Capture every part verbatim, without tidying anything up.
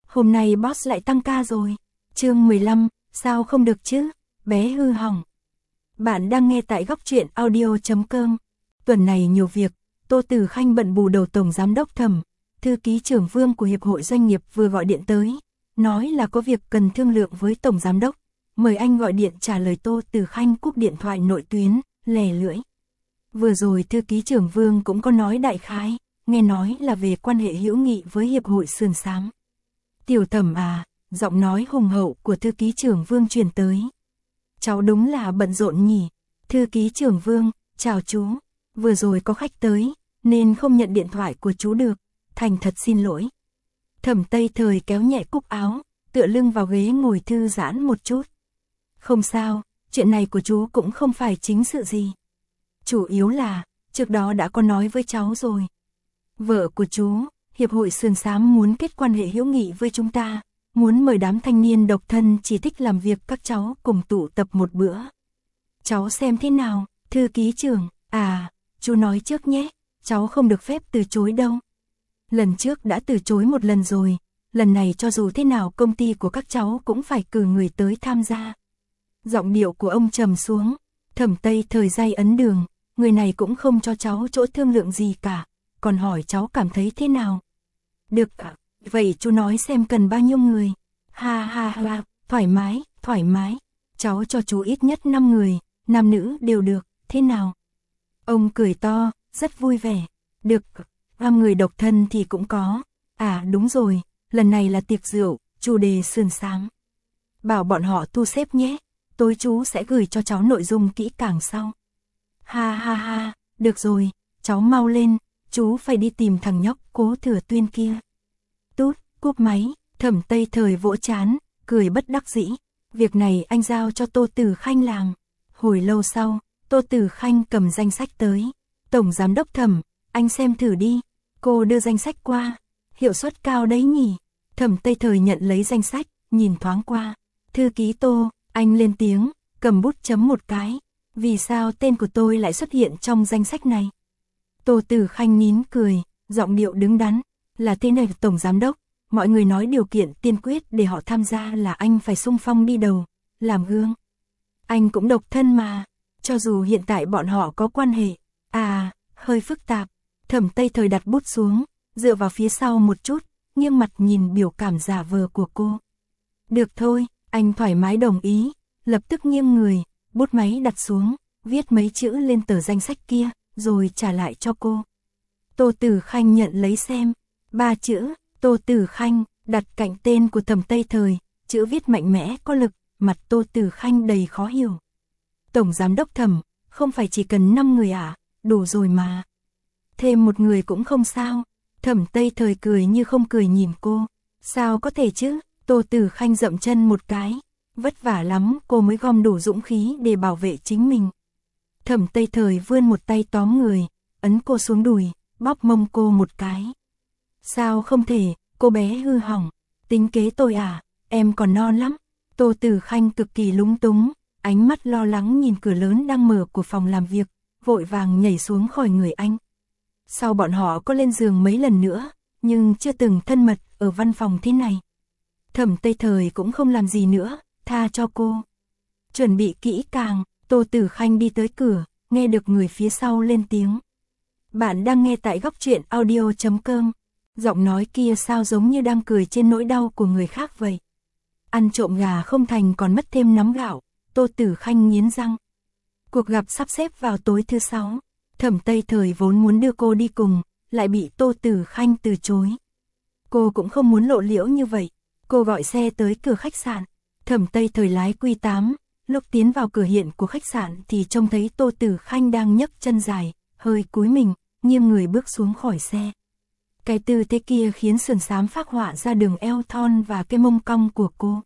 hôm nay boss lại tăng ca rồi. Chương mười lăm, sao không được chứ, bé hư hỏng. Bạn đang nghe tại góc truyện audio chấm com. Tuần này nhiều việc, Tô Tử Khanh bận bù đầu tổng giám đốc Thẩm, thư ký trưởng Vương của Hiệp hội Doanh nghiệp vừa gọi điện tới, nói là có việc cần thương lượng với tổng giám đốc, mời anh gọi điện trả lời. Tô Tử Khanh cúp điện thoại nội tuyến, lè lưỡi. Vừa rồi thư ký trưởng Vương cũng có nói đại khái, nghe nói là về quan hệ hữu nghị với Hiệp hội Sườn Xám. Tiểu Thẩm à, giọng nói hùng hậu của thư ký trưởng Vương truyền tới. Cháu đúng là bận rộn nhỉ. Thư ký trưởng Vương, chào chú, vừa rồi có khách tới, nên không nhận điện thoại của chú được, thành thật xin lỗi. Thẩm Tây Thời kéo nhẹ cúc áo, tựa lưng vào ghế ngồi thư giãn một chút. Không sao, chuyện này của chú cũng không phải chính sự gì. Chủ yếu là, trước đó đã có nói với cháu rồi. Vợ của chú, Hiệp hội Sườn Xám muốn kết quan hệ hữu nghị với chúng ta, muốn mời đám thanh niên độc thân chỉ thích làm việc các cháu cùng tụ tập một bữa. Cháu xem thế nào, thư ký trưởng, à, chú nói trước nhé, cháu không được phép từ chối đâu. Lần trước đã từ chối một lần rồi, lần này cho dù thế nào công ty của các cháu cũng phải cử người tới tham gia. Giọng điệu của ông trầm xuống, Thẩm Tây Thời day ấn đường, người này cũng không cho cháu chỗ thương lượng gì cả, còn hỏi cháu cảm thấy thế nào. Được ạ, vậy chú nói xem cần bao nhiêu người. Ha ha ha, thoải mái, thoải mái, cháu cho chú ít nhất năm người, nam nữ đều được, thế nào? Ông cười to, rất vui vẻ. Được, năm người độc thân thì cũng có. À đúng rồi, lần này là tiệc rượu, chủ đề sườn xám. Bảo bọn họ thu xếp nhé, tối chú sẽ gửi cho cháu nội dung kỹ càng sau. Ha ha ha, được rồi, cháu mau lên, chú phải đi tìm thằng nhóc Cố Thừa Tuyên kia. Tút, cúp máy, Thẩm Tây Thời vỗ chán, cười bất đắc dĩ. Việc này anh giao cho Tô Tử Khanh làm. Hồi lâu sau, Tô Tử Khanh cầm danh sách tới. Tổng giám đốc Thẩm, anh xem thử đi. Cô đưa danh sách qua. Hiệu suất cao đấy nhỉ. Thẩm Tây Thời nhận lấy danh sách, nhìn thoáng qua. Thư ký Tô, anh lên tiếng, cầm bút chấm một cái. Vì sao tên của tôi lại xuất hiện trong danh sách này? Tô Tử Khanh nín cười, giọng điệu đứng đắn. Là thế này tổng giám đốc, mọi người nói điều kiện tiên quyết để họ tham gia là anh phải xung phong đi đầu, làm gương. Anh cũng độc thân mà, cho dù hiện tại bọn họ có quan hệ, à, hơi phức tạp. Thẩm Tây Thời đặt bút xuống, dựa vào phía sau một chút, nghiêng mặt nhìn biểu cảm giả vờ của cô. Được thôi, anh thoải mái đồng ý, lập tức nghiêng người, bút máy đặt xuống, viết mấy chữ lên tờ danh sách kia, rồi trả lại cho cô. Tô Tử Khanh nhận lấy xem. Ba chữ, Tô Tử Khanh, đặt cạnh tên của Thẩm Tây Thời, chữ viết mạnh mẽ có lực, mặt Tô Tử Khanh đầy khó hiểu. Tổng giám đốc Thẩm, không phải chỉ cần năm người à, đủ rồi mà. Thêm một người cũng không sao. Thẩm Tây Thời cười như không cười nhìn cô. Sao có thể chứ, Tô Tử Khanh dậm chân một cái. Vất vả lắm cô mới gom đủ dũng khí để bảo vệ chính mình. Thẩm Tây Thời vươn một tay tóm người, ấn cô xuống đùi, bóp mông cô một cái. Sao không thể, cô bé hư hỏng, tính kế tôi à, em còn non lắm. Tô Tử Khanh cực kỳ lúng túng, ánh mắt lo lắng nhìn cửa lớn đang mở của phòng làm việc, vội vàng nhảy xuống khỏi người anh. Sau bọn họ có lên giường mấy lần nữa, nhưng chưa từng thân mật ở văn phòng thế này. Thẩm Tây Thời cũng không làm gì nữa, tha cho cô. Chuẩn bị kỹ càng, Tô Tử Khanh đi tới cửa, nghe được người phía sau lên tiếng. Bạn đang nghe tại góc truyện audio chấm com. Giọng nói kia sao giống như đang cười trên nỗi đau của người khác vậy. Ăn trộm gà không thành còn mất thêm nắm gạo, Tô Tử Khanh nghiến răng. Cuộc gặp sắp xếp vào tối thứ sáu, Thẩm Tây Thời vốn muốn đưa cô đi cùng, lại bị Tô Tử Khanh từ chối. Cô cũng không muốn lộ liễu như vậy, cô gọi xe tới cửa khách sạn. Thẩm Tây Thời lái Q tám, lúc tiến vào cửa hiện của khách sạn thì trông thấy Tô Tử Khanh đang nhấc chân dài, hơi cúi mình, nghiêng người bước xuống khỏi xe. Cái tư thế kia khiến sườn xám phác họa ra đường eo thon và cái mông cong của cô.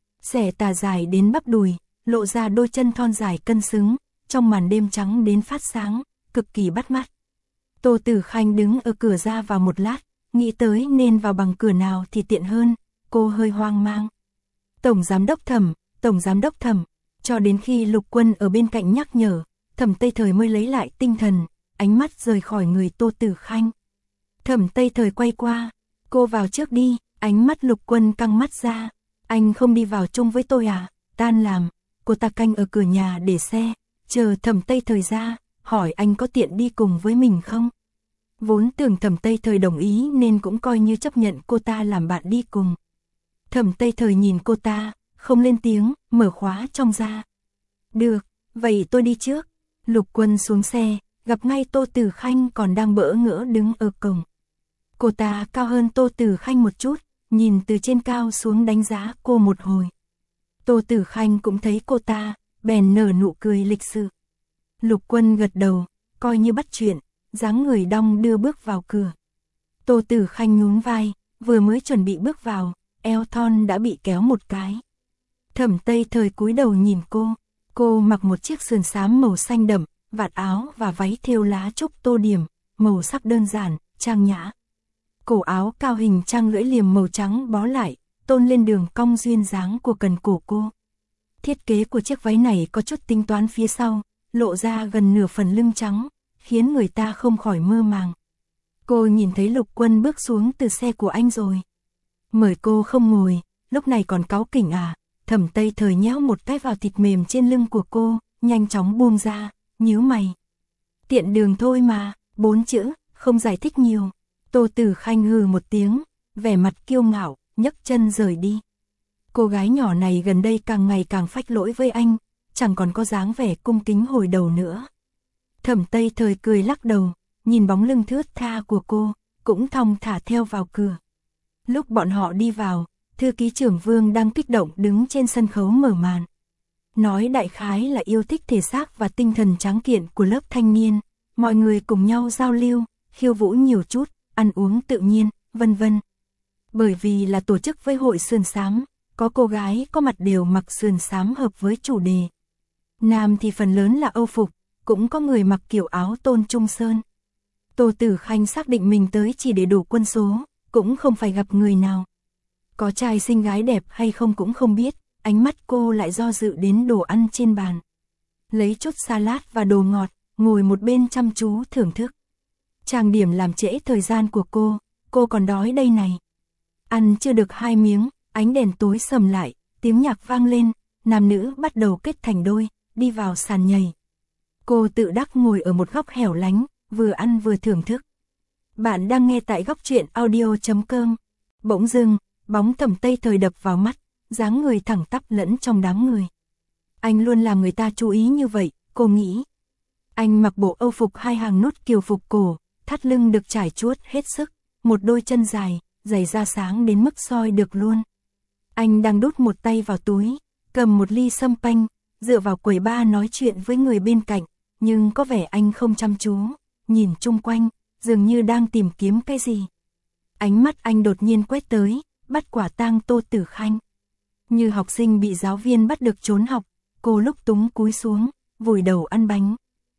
Xẻ tà dài đến bắp đùi, lộ ra đôi chân thon dài cân xứng, trong màn đêm trắng đến phát sáng, cực kỳ bắt mắt. Tô Tử Khanh đứng ở cửa ra vào một lát, nghĩ tới nên vào bằng cửa nào thì tiện hơn, cô hơi hoang mang. Tổng giám đốc Thẩm, tổng giám đốc Thẩm, cho đến khi Lục Quân ở bên cạnh nhắc nhở, Thẩm Tây Thời mới lấy lại tinh thần, ánh mắt rời khỏi người Tô Tử Khanh. Thẩm Tây Thời quay qua, cô vào trước đi, Ánh mắt Lục Quân căng mắt ra, anh không đi vào chung với tôi à? Tan làm, cô ta canh ở cửa nhà để xe, chờ Thẩm Tây Thời ra, hỏi anh có tiện đi cùng với mình không? Vốn tưởng Thẩm Tây Thời đồng ý nên cũng coi như chấp nhận cô ta làm bạn đi cùng. Thẩm Tây Thời nhìn cô ta, không lên tiếng, mở khóa trong ra. Được, vậy tôi đi trước. Lục Quân xuống xe, gặp ngay Tô Tử Khanh còn đang bỡ ngỡ đứng ở cổng. Cô ta cao hơn Tô Tử Khanh một chút, nhìn từ trên cao xuống đánh giá cô một hồi. Tô Tử Khanh cũng thấy cô ta, bèn nở nụ cười lịch sự. Lục Quân gật đầu, coi như bắt chuyện, dáng người đong đưa bước vào cửa. Tô Tử Khanh nhún vai, vừa mới chuẩn bị bước vào, eo thon đã bị kéo một cái. Thẩm Tây Thời cúi đầu nhìn cô, cô mặc một chiếc sườn xám màu xanh đậm, vạt áo và váy thêu lá trúc tô điểm, màu sắc đơn giản, trang nhã. Cổ áo cao hình trang lưỡi liềm màu trắng bó lại, tôn lên đường cong duyên dáng của cần cổ cô. Thiết kế của chiếc váy này có chút tính toán phía sau, lộ ra gần nửa phần lưng trắng, khiến người ta không khỏi mơ màng. Cô nhìn thấy Lục Quân bước xuống từ xe của anh rồi. Mời cô không ngồi, lúc này còn cáu kỉnh à? Thẩm Tây Thời nhéo một cái vào thịt mềm trên lưng của cô, nhanh chóng buông ra, nhíu mày. Tiện đường thôi mà, bốn chữ, không giải thích nhiều. Tô Tử Khanh hừ một tiếng, vẻ mặt kiêu ngạo, nhấc chân rời đi. Cô gái nhỏ này gần đây càng ngày càng phách lỗi với anh, chẳng còn có dáng vẻ cung kính hồi đầu nữa. Thẩm Tây Thời cười lắc đầu, nhìn bóng lưng thướt tha của cô, cũng thong thả theo vào cửa. Lúc bọn họ đi vào, thư ký trưởng Vương đang kích động đứng trên sân khấu mở màn. Nói đại khái là yêu thích thể xác và tinh thần tráng kiện của lớp thanh niên, mọi người cùng nhau giao lưu, khiêu vũ nhiều chút, ăn uống tự nhiên, vân vân. Bởi vì là tổ chức với hội sườn xám, có cô gái có mặt đều mặc sườn xám hợp với chủ đề. Nam thì phần lớn là Âu phục, cũng có người mặc kiểu áo tôn trung sơn. Tô Tử Khanh xác định mình tới chỉ để đủ quân số, cũng không phải gặp người nào. Có trai xinh gái đẹp hay không cũng không biết, ánh mắt cô lại do dự đến đồ ăn trên bàn. Lấy chút salad và đồ ngọt, ngồi một bên chăm chú thưởng thức. Trang điểm làm trễ thời gian của cô, cô còn đói đây này. Ăn chưa được hai miếng, ánh đèn tối sầm lại, tiếng nhạc vang lên, nam nữ bắt đầu kết thành đôi, đi vào sàn nhảy. Cô tự đắc ngồi ở một góc hẻo lánh, vừa ăn vừa thưởng thức. Bạn đang nghe tại góc truyện audio chấm com. Bỗng dưng, bóng Thẩm Tây Thời đập vào mắt, dáng người thẳng tắp lẫn trong đám người. Anh luôn làm người ta chú ý như vậy, cô nghĩ. Anh mặc bộ Âu phục hai hàng nút kiều phục cổ, thắt lưng được trải chuốt hết sức, một đôi chân dài, giày da sáng đến mức soi được luôn. Anh đang đút một tay vào túi, cầm một ly sâm panh, dựa vào quầy bar nói chuyện với người bên cạnh, nhưng có vẻ anh không chăm chú, nhìn chung quanh, dường như đang tìm kiếm cái gì. Ánh mắt anh đột nhiên quét tới, bắt quả tang Tô Tử Khanh. Như học sinh bị giáo viên bắt được trốn học, cô lúc túng cúi xuống, vùi đầu ăn bánh.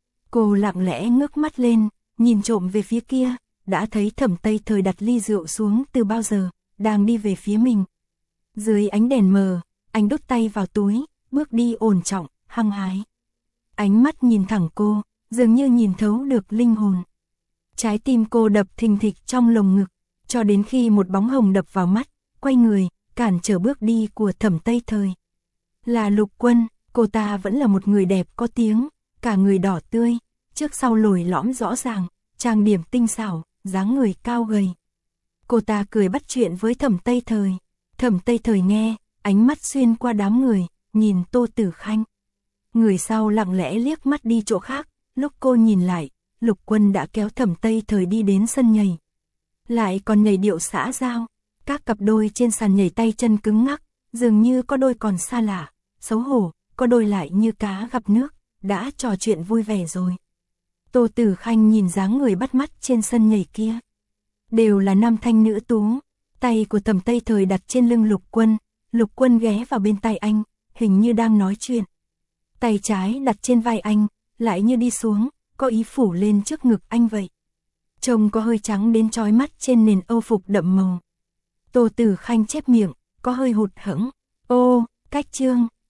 Cô lặng lẽ ngước mắt lên, nhìn trộm về phía kia, đã thấy Thẩm Tây Thời đặt ly rượu xuống từ bao giờ, đang đi về phía mình. Dưới ánh đèn mờ, anh đút tay vào túi, bước đi ổn trọng, hăng hái. Ánh mắt nhìn thẳng cô, dường như nhìn thấu được linh hồn. Trái tim cô đập thình thịch trong lồng ngực, cho đến khi một bóng hồng đập vào mắt, quay người, cản trở bước đi của Thẩm Tây Thời. Là Lục Quân, cô ta vẫn là một người đẹp có tiếng, cả người đỏ tươi, trước sau lồi lõm rõ ràng, trang điểm tinh xảo, dáng người cao gầy. Cô ta cười bắt chuyện với Thẩm Tây Thời. Thẩm Tây Thời nghe, ánh mắt xuyên qua đám người, nhìn Tô Tử Khanh. Người sau lặng lẽ liếc mắt đi chỗ khác, lúc cô nhìn lại, Lục Quân đã kéo Thẩm Tây Thời đi đến sân nhảy. Lại còn nhảy điệu xã giao, các cặp đôi trên sàn nhảy tay chân cứng ngắc, dường như có đôi còn xa lạ, xấu hổ, có đôi lại như cá gặp nước, đã trò chuyện vui vẻ rồi. Tô Tử Khanh nhìn dáng người bắt mắt trên sân nhảy kia. Đều là nam thanh nữ tú, tay của Thẩm Tây Thời đặt trên lưng Lục Quân, Lục Quân ghé vào bên tay anh, hình như đang nói chuyện. Tay trái đặt trên vai anh, lại như đi xuống, có ý phủ lên trước ngực anh vậy. Trông có hơi trắng đến chói mắt trên nền Âu phục đậm màu. Tô Tử Khanh chép miệng, có hơi hụt hẫng. Ô, cách chương.